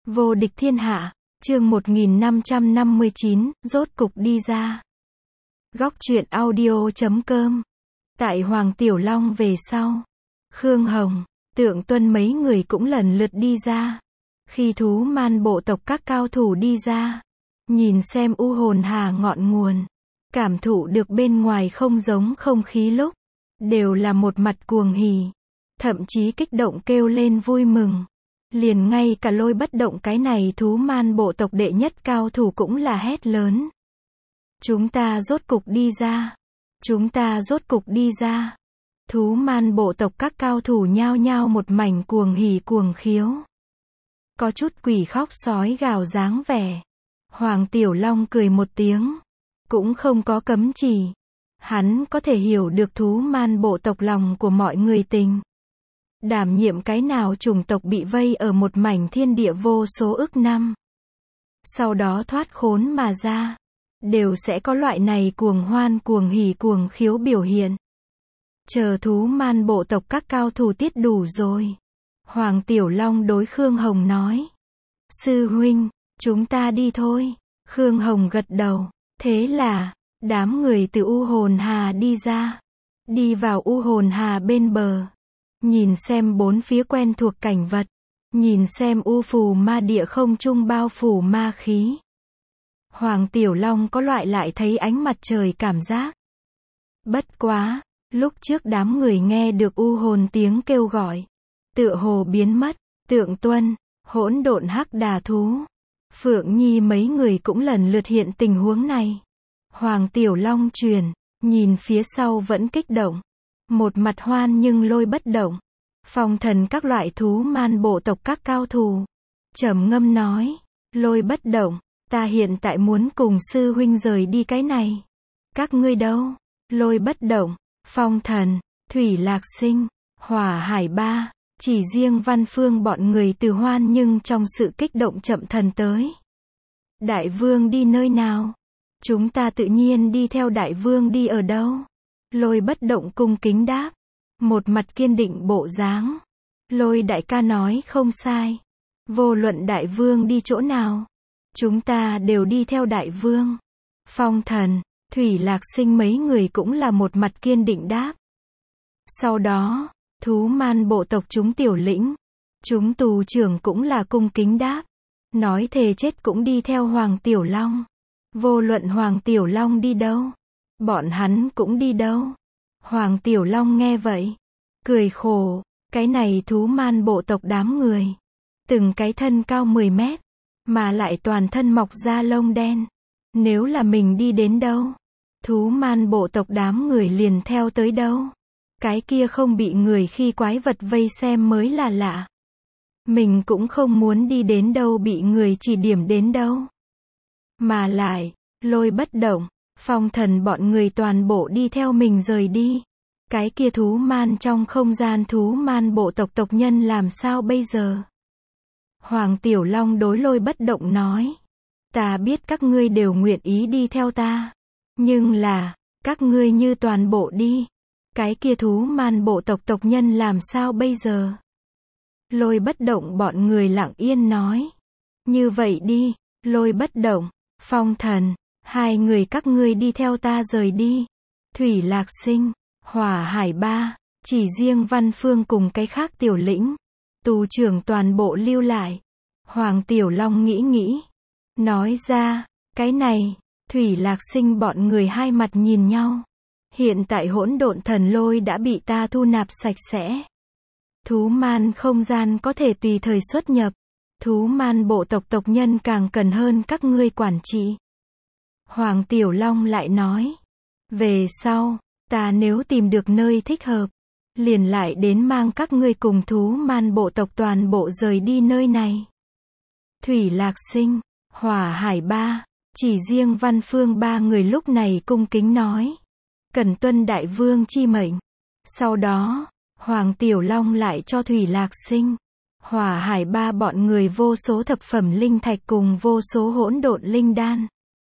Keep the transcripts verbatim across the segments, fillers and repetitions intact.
Vô địch thiên hạ, chương một nghìn năm trăm năm mươi chín, rốt cục đi ra. Góc truyện audio chấm com. Tại Hoàng Tiểu Long về sau, Khương Hồng, Tượng Tuân mấy người cũng lần lượt đi ra. Khi thú man bộ tộc các cao thủ đi ra, nhìn xem u hồn hà ngọn nguồn, cảm thụ được bên ngoài không giống không khí lúc, đều là một mặt cuồng hỉ, thậm chí kích động kêu lên vui mừng. Liền ngay cả Lôi Bất Động cái này thú man bộ tộc đệ nhất cao thủ cũng là hét lớn. Chúng ta rốt cục đi ra. Chúng ta rốt cục đi ra. Thú man bộ tộc các cao thủ nhao nhao một mảnh cuồng hỉ cuồng khiếu. Có chút quỷ khóc sói gào dáng vẻ. Hoàng Tiểu Long cười một tiếng. Cũng không có cấm chỉ. Hắn có thể hiểu được thú man bộ tộc lòng của mọi người tình. Đảm nhiệm cái nào chủng tộc bị vây ở một mảnh thiên địa vô số ức năm. Sau đó thoát khốn mà ra. Đều sẽ có loại này cuồng hoan cuồng hỉ cuồng khiếu biểu hiện. Chờ thú man bộ tộc các cao thủ tiết đủ rồi. Hoàng Tiểu Long đối Khương Hồng nói. Sư huynh, chúng ta đi thôi. Khương Hồng gật đầu. Thế là, đám người từ U Hồn Hà đi ra. Đi vào U Hồn Hà bên bờ. Nhìn xem bốn phía quen thuộc cảnh vật. Nhìn xem u phù ma địa không trung bao phủ ma khí. Hoàng Tiểu Long có loại lại thấy ánh mặt trời cảm giác. Bất quá, lúc trước đám người nghe được u hồn tiếng kêu gọi. Tựa hồ biến mất, Tượng Tuân, hỗn độn hắc đà thú. Phượng Nhi mấy người cũng lần lượt hiện tình huống này. Hoàng Tiểu Long truyền, nhìn phía sau vẫn kích động. Một mặt hoan nhưng Lôi Bất Động. Phong Thần các loại thú man bộ tộc các cao thủ. Trầm ngâm nói, Lôi Bất Động, ta hiện tại muốn cùng sư huynh rời đi cái này. Các ngươi đâu? Lôi Bất Động, Phong Thần, Thủy Lạc Sinh, Hỏa Hải Ba, chỉ riêng Văn Phương bọn người từ hoan nhưng trong sự kích động chậm thần tới. Đại vương đi nơi nào? Chúng ta tự nhiên đi theo đại vương đi ở đâu? Lôi Bất Động cung kính đáp. Một mặt kiên định bộ dáng. Lôi đại ca nói không sai. Vô luận đại vương đi chỗ nào, chúng ta đều đi theo đại vương. Phong Thần, Thủy Lạc Sinh mấy người cũng là một mặt kiên định đáp. Sau đó, thú man bộ tộc chúng tiểu lĩnh, chúng tù trưởng cũng là cung kính đáp. Nói thề chết cũng đi theo Hoàng Tiểu Long. Vô luận Hoàng Tiểu Long đi đâu, bọn hắn cũng đi đâu. Hoàng Tiểu Long nghe vậy, cười khổ, cái này thú man bộ tộc đám người. Từng cái thân cao mười mét, mà lại toàn thân mọc da lông đen. Nếu là mình đi đến đâu, thú man bộ tộc đám người liền theo tới đâu. Cái kia không bị người khi quái vật vây xem mới là lạ. Mình cũng không muốn đi đến đâu bị người chỉ điểm đến đâu. Mà lại, Lôi Bất Động, Phong Thần bọn người toàn bộ đi theo mình rời đi. Cái kia thú man trong không gian thú man bộ tộc tộc nhân làm sao bây giờ? Hoàng Tiểu Long đối Lôi Bất Động nói. Ta biết các ngươi đều nguyện ý đi theo ta. Nhưng là, các ngươi như toàn bộ đi. Cái kia thú man bộ tộc tộc nhân làm sao bây giờ? Lôi Bất Động bọn người lặng yên nói. Như vậy đi, Lôi Bất Động, Phong Thần, hai người các ngươi đi theo ta rời đi. Thủy Lạc Sinh, Hỏa Hải Ba, chỉ riêng Văn Phương cùng cái khác tiểu lĩnh, tù trưởng toàn bộ lưu lại. Hoàng Tiểu Long nghĩ nghĩ, nói ra, cái này, Thủy Lạc Sinh bọn người hai mặt nhìn nhau. Hiện tại hỗn độn thần lôi đã bị ta thu nạp sạch sẽ. Thú man không gian có thể tùy thời xuất nhập. Thú man bộ tộc tộc nhân càng cần hơn các ngươi quản trị. Hoàng Tiểu Long lại nói, về sau, ta nếu tìm được nơi thích hợp, liền lại đến mang các ngươi cùng thú man bộ tộc toàn bộ rời đi nơi này. Thủy Lạc Sinh, Hỏa Hải Ba, chỉ riêng Văn Phương ba người lúc này cung kính nói. Cần tuân đại vương chi mệnh. Sau đó, Hoàng Tiểu Long lại cho Thủy Lạc Sinh, Hỏa Hải Ba bọn người vô số thập phẩm linh thạch cùng vô số hỗn độn linh đan.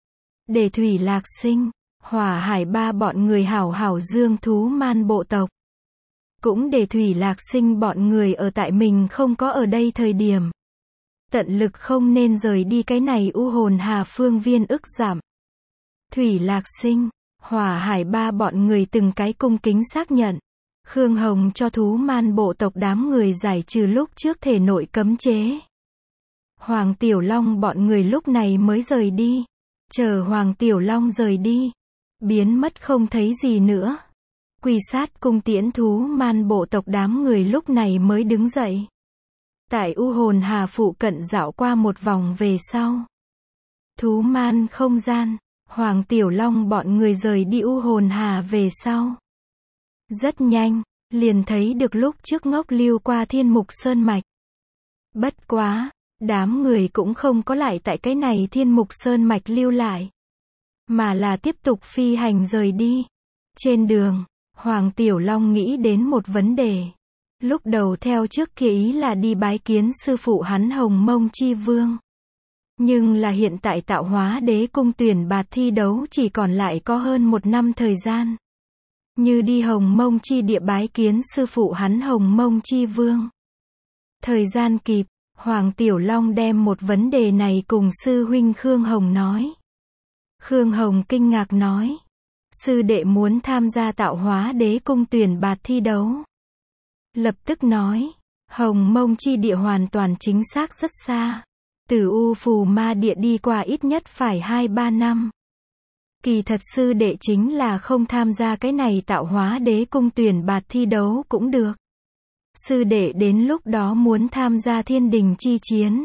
Để Thủy Lạc Sinh, Hỏa Hải Ba bọn người hảo hảo dương thú man bộ tộc. Cũng để Thủy Lạc Sinh bọn người ở tại mình không có ở đây thời điểm. Tận lực không nên rời đi cái này u hồn hà phương viên ức giảm. Thủy Lạc Sinh, Hỏa Hải ba bọn người từng cái cung kính xác nhận. Khương Hồng cho thú man bộ tộc đám người giải trừ lúc trước thể nội cấm chế. Hoàng Tiểu Long bọn người lúc này mới rời đi. Chờ Hoàng Tiểu Long rời đi, biến mất không thấy gì nữa. Quỳ sát cung tiễn thú man bộ tộc đám người lúc này mới đứng dậy. Tại u hồn hà phụ cận dạo qua một vòng về sau. Thú man không gian, Hoàng Tiểu Long bọn người rời đi u hồn hà về sau. Rất nhanh, liền thấy được lúc trước ngốc lưu qua Thiên Mục Sơn Mạch. Bất quá, đám người cũng không có lại tại cái này Thiên Mục Sơn Mạch lưu lại, mà là tiếp tục phi hành rời đi. Trên đường, Hoàng Tiểu Long nghĩ đến một vấn đề. Lúc đầu theo trước kia ý là đi bái kiến sư phụ hắn Hồng Mông Chi Vương. Nhưng là hiện tại tạo hóa đế cung tuyển bạt thi đấu chỉ còn lại có hơn một năm thời gian. Như đi Hồng Mông Chi địa bái kiến sư phụ hắn Hồng Mông Chi Vương. Thời gian kịp, Hoàng Tiểu Long đem một vấn đề này cùng sư huynh Khương Hồng nói. Khương Hồng kinh ngạc nói. Sư đệ muốn tham gia tạo hóa đế cung tuyển bạt thi đấu. Lập tức nói. Hồng Mông Chi địa hoàn toàn chính xác rất xa. Từ U Phù Ma địa đi qua ít nhất phải hai ba năm. Kỳ thật sư đệ chính là không tham gia cái này tạo hóa đế cung tuyển bạt thi đấu cũng được. Sư đệ đến lúc đó muốn tham gia thiên đình chi chiến.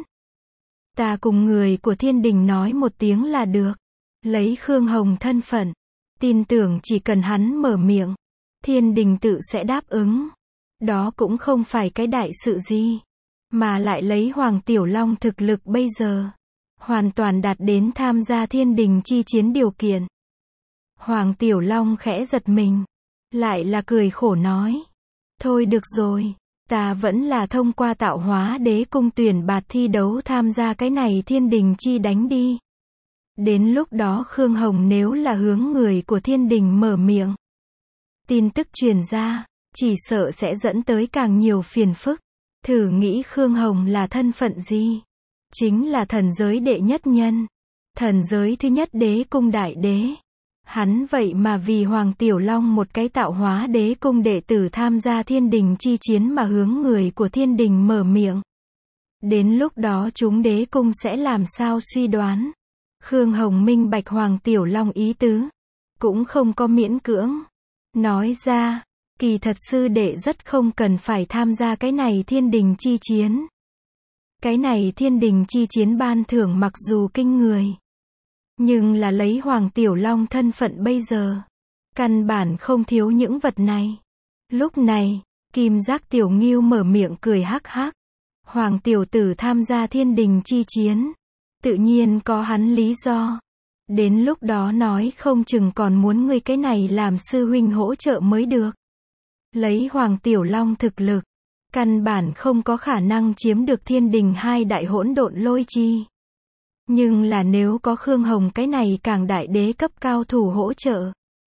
Ta cùng người của thiên đình nói một tiếng là được. Lấy Khương Hồng thân phận, tin tưởng chỉ cần hắn mở miệng, thiên đình tự sẽ đáp ứng. Đó cũng không phải cái đại sự gì. Mà lại lấy Hoàng Tiểu Long thực lực bây giờ, hoàn toàn đạt đến tham gia thiên đình chi chiến điều kiện. Hoàng Tiểu Long khẽ giật mình, lại là cười khổ nói. Thôi được rồi, ta vẫn là thông qua tạo hóa đế cung tuyển bạt thi đấu tham gia cái này thiên đình chi đánh đi. Đến lúc đó Khương Hồng nếu là hướng người của thiên đình mở miệng, tin tức truyền ra, chỉ sợ sẽ dẫn tới càng nhiều phiền phức. Thử nghĩ Khương Hồng là thân phận gì? Chính là thần giới đệ nhất nhân. Thần giới thứ nhất đế cung đại đế. Hắn vậy mà vì Hoàng Tiểu Long một cái tạo hóa đế cung đệ tử tham gia thiên đình chi chiến mà hướng người của thiên đình mở miệng. Đến lúc đó chúng đế cung sẽ làm sao suy đoán? Khương Hồng minh bạch Hoàng Tiểu Long ý tứ. Cũng không có miễn cưỡng. Nói ra, kỳ thật sư đệ rất không cần phải tham gia cái này thiên đình chi chiến. Cái này thiên đình chi chiến ban thưởng mặc dù kinh người, nhưng là lấy Hoàng Tiểu Long thân phận bây giờ, căn bản không thiếu những vật này. Lúc này, Kim Giác Tiểu Ngưu mở miệng cười hắc hắc. Hoàng Tiểu Tử tham gia thiên đình chi chiến, tự nhiên có hắn lý do. Đến lúc đó nói không chừng còn muốn ngươi cái này làm sư huynh hỗ trợ mới được. Lấy Hoàng Tiểu Long thực lực, căn bản không có khả năng chiếm được thiên đình hai đại hỗn độn lôi chi. Nhưng là nếu có Khương Hồng cái này càng đại đế cấp cao thủ hỗ trợ,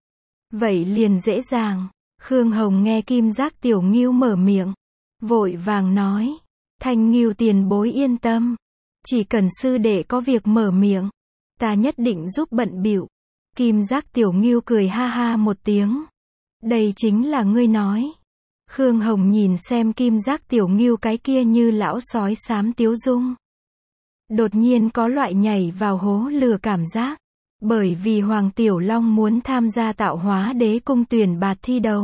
vậy liền dễ dàng. Khương Hồng nghe Kim Giác Tiểu Ngưu mở miệng, vội vàng nói. Thanh Ngưu tiền bối yên tâm. Chỉ cần sư đệ có việc mở miệng, ta nhất định giúp bận bịu. Kim Giác Tiểu Ngưu cười ha ha một tiếng. Đây chính là ngươi nói. Khương Hồng nhìn xem Kim Giác Tiểu Ngưu cái kia như lão sói xám tiếu dung. Đột nhiên có loại nhảy vào hố lửa cảm giác. Bởi vì Hoàng Tiểu Long muốn tham gia tạo hóa đế cung tuyển bạt thi đấu.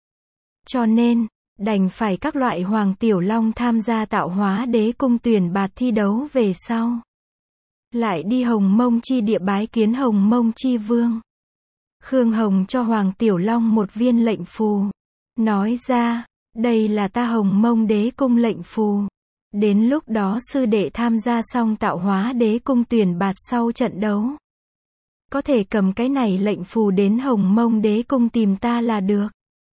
Cho nên, đành phải các loại Hoàng Tiểu Long tham gia tạo hóa đế cung tuyển bạt thi đấu về sau. Lại đi Hồng Mông Chi địa bái kiến Hồng Mông Chi Vương. Khương Hồng cho Hoàng Tiểu Long một viên lệnh phù. Nói ra, đây là ta Hồng Mông đế cung lệnh phù. Đến lúc đó sư đệ tham gia xong tạo hóa đế cung tuyển bạt sau trận đấu. Có thể cầm cái này lệnh phù đến Hồng Mông đế cung tìm ta là được.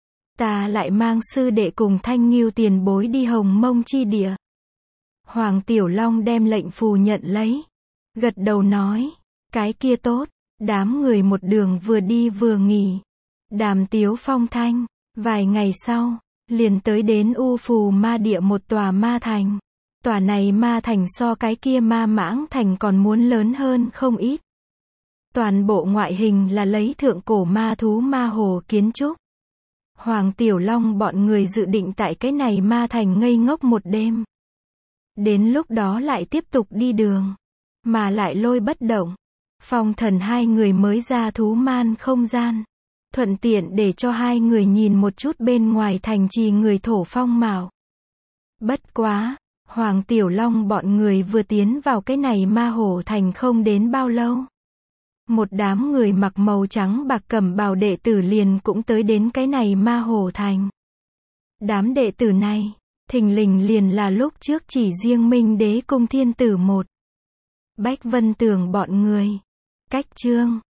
Ta lại mang sư đệ cùng Thanh Ngưu tiền bối đi Hồng Mông Chi địa. Hoàng Tiểu Long đem lệnh phù nhận lấy. Gật đầu nói, cái kia tốt. Đám người một đường vừa đi vừa nghỉ. Đàm tiếu phong thanh. Vài ngày sau, liền tới đến U Phù Ma địa một tòa ma thành. Tòa này ma thành so cái kia ma mãng thành còn muốn lớn hơn không ít. Toàn bộ ngoại hình là lấy thượng cổ ma thú ma hồ kiến trúc. Hoàng Tiểu Long bọn người dự định tại cái này ma thành ngây ngốc một đêm. Đến lúc đó lại tiếp tục đi đường. Mà lại Lôi bất động, Phong Thần hai người mới ra thú man không gian. Thuận tiện để cho hai người nhìn một chút bên ngoài thành trì người thổ phong mạo. Bất quá, Hoàng Tiểu Long bọn người vừa tiến vào cái này ma hồ thành không đến bao lâu. Một đám người mặc màu trắng bạc cẩm bào đệ tử liền cũng tới đến cái này ma hồ thành. Đám đệ tử này, thình lình liền là lúc trước chỉ riêng Minh Đế cung thiên tử một. Bách Vân Tường bọn người. Cách chương